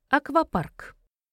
Аквапарк.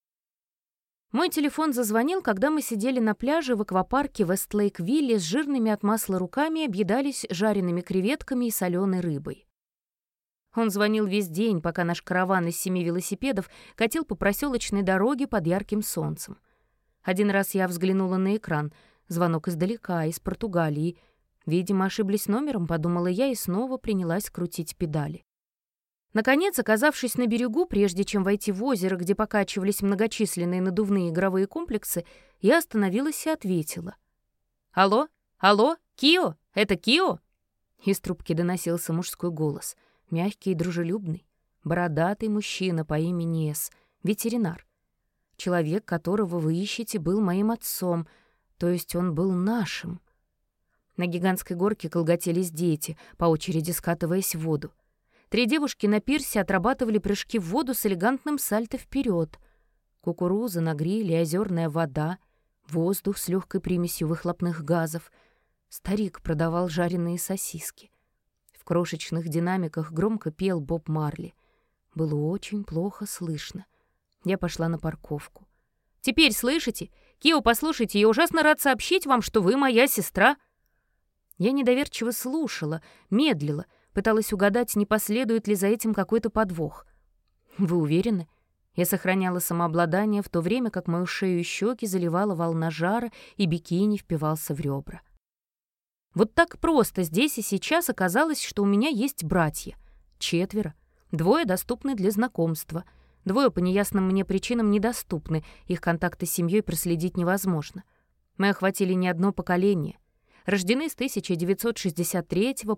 Мой телефон зазвонил, когда мы сидели на пляже в аквапарке Вестлейк-Вилле с жирными от масла руками и объедались жареными креветками и соленой рыбой. Он звонил весь день, пока наш караван из 7 велосипедов катил по проселочной дороге под ярким солнцем. Один раз я взглянула на экран. Звонок издалека, из Португалии. Видимо, ошиблись номером, подумала я, и снова принялась крутить педали. Наконец, оказавшись на берегу, прежде чем войти в озеро, где покачивались многочисленные надувные игровые комплексы, я остановилась и ответила. «Алло? Алло? Кио? Это Кио?» Из трубки доносился мужской голос, мягкий и дружелюбный, бородатый мужчина по имени С, ветеринар. Человек, которого вы ищете, был моим отцом, то есть он был нашим. На гигантской горке колготелись дети, по очереди скатываясь в воду. 3 девушки на пирсе отрабатывали прыжки в воду с элегантным сальто вперед. Кукуруза на гриле, озерная вода, воздух с легкой примесью выхлопных газов. Старик продавал жареные сосиски. В крошечных динамиках громко пел Боб Марли. Было очень плохо слышно. Я пошла на парковку. «Теперь слышите? Кио, послушайте, я ужасно рад сообщить вам, что вы моя сестра». Я недоверчиво слушала, медлила, пыталась угадать, не последует ли за этим какой-то подвох. «Вы уверены?» Я сохраняла самообладание, в то время как мою шею и щеки заливала волна жара, и бикини впивался в ребра. Вот так просто здесь и сейчас оказалось, что у меня есть братья. 4. 2 доступны для знакомства. 2 по неясным мне причинам недоступны, их контакты с семьей проследить невозможно. Мы охватили не одно поколение. Рождены с 1963 по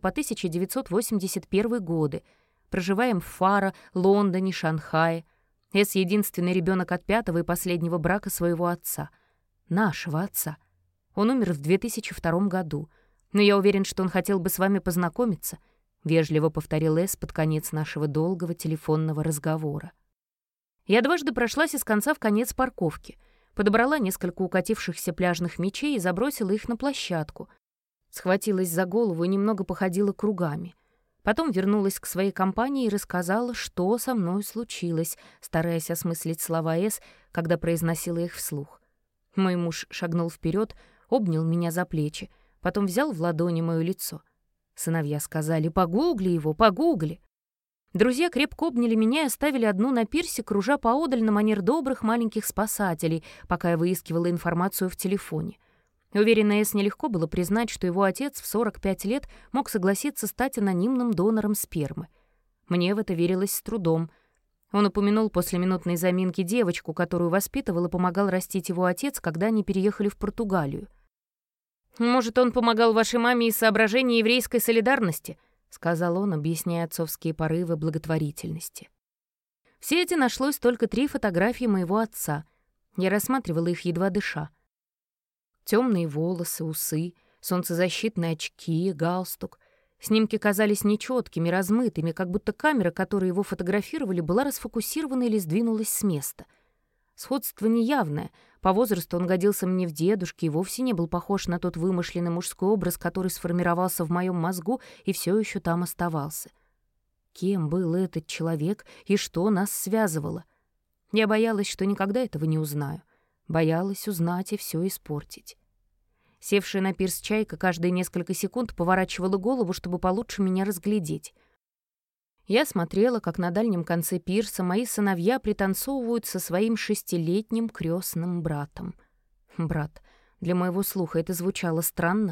1981 годы. Проживаем в Фаро, Лондоне, Шанхае. Эс — единственный ребенок от 5-го и последнего брака своего отца. Нашего отца. Он умер в 2002 году. Но я уверен, что он хотел бы с вами познакомиться, — вежливо повторил Эс под конец нашего долгого телефонного разговора. Я дважды прошлась из конца в конец парковки, подобрала несколько укатившихся пляжных мячей и забросила их на площадку. Схватилась за голову и немного походила кругами. Потом вернулась к своей компании и рассказала, что со мной случилось, стараясь осмыслить слова С, когда произносила их вслух. Мой муж шагнул вперед, обнял меня за плечи, потом взял в ладони моё лицо. Сыновья сказали: «Погугли его, погугли». Друзья крепко обняли меня и оставили одну на пирсе, кружа поодаль на манер добрых маленьких спасателей, пока я выискивала информацию в телефоне. Уверена, Эс нелегко было признать, что его отец в 45 лет мог согласиться стать анонимным донором спермы. Мне в это верилось с трудом. Он упомянул после минутной заминки девочку, которую воспитывал и помогал растить его отец, когда они переехали в Португалию. «Может, он помогал вашей маме из соображений еврейской солидарности?» — сказал он, объясняя отцовские порывы благотворительности. В сети нашлось только 3 фотографии моего отца. Я рассматривала их, едва дыша. Темные волосы, усы, солнцезащитные очки, галстук. Снимки казались нечеткими, размытыми, как будто камера, которой его фотографировали, была расфокусирована или сдвинулась с места. Сходство неявное. По возрасту он годился мне в дедушке и вовсе не был похож на тот вымышленный мужской образ, который сформировался в моем мозгу и все еще там оставался. Кем был этот человек и что нас связывало? Я боялась, что никогда этого не узнаю. Боялась узнать и все испортить. Севшая на пирс чайка каждые несколько секунд поворачивала голову, чтобы получше меня разглядеть. Я смотрела, как на дальнем конце пирса мои сыновья пританцовывают со своим 6-летним крестным братом. Брат. Для моего слуха это звучало странно.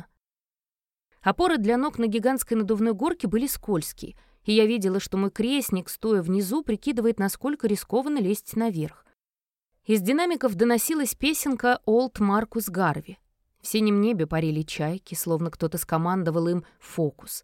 Опоры для ног на гигантской надувной горке были скользкие, и я видела, что мой крестник, стоя внизу, прикидывает, насколько рискованно лезть наверх. Из динамиков доносилась песенка «Олд Маркус Гарви». В синем небе парили чайки, словно кто-то скомандовал им «фокус».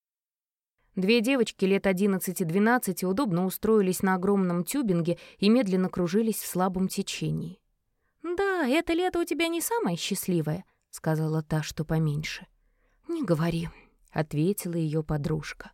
2 девочки лет 11-12 удобно устроились на огромном тюбинге и медленно кружились в слабом течении. «Да, это лето у тебя не самое счастливое», — сказала та, что поменьше. «Не говори», — ответила ее подружка.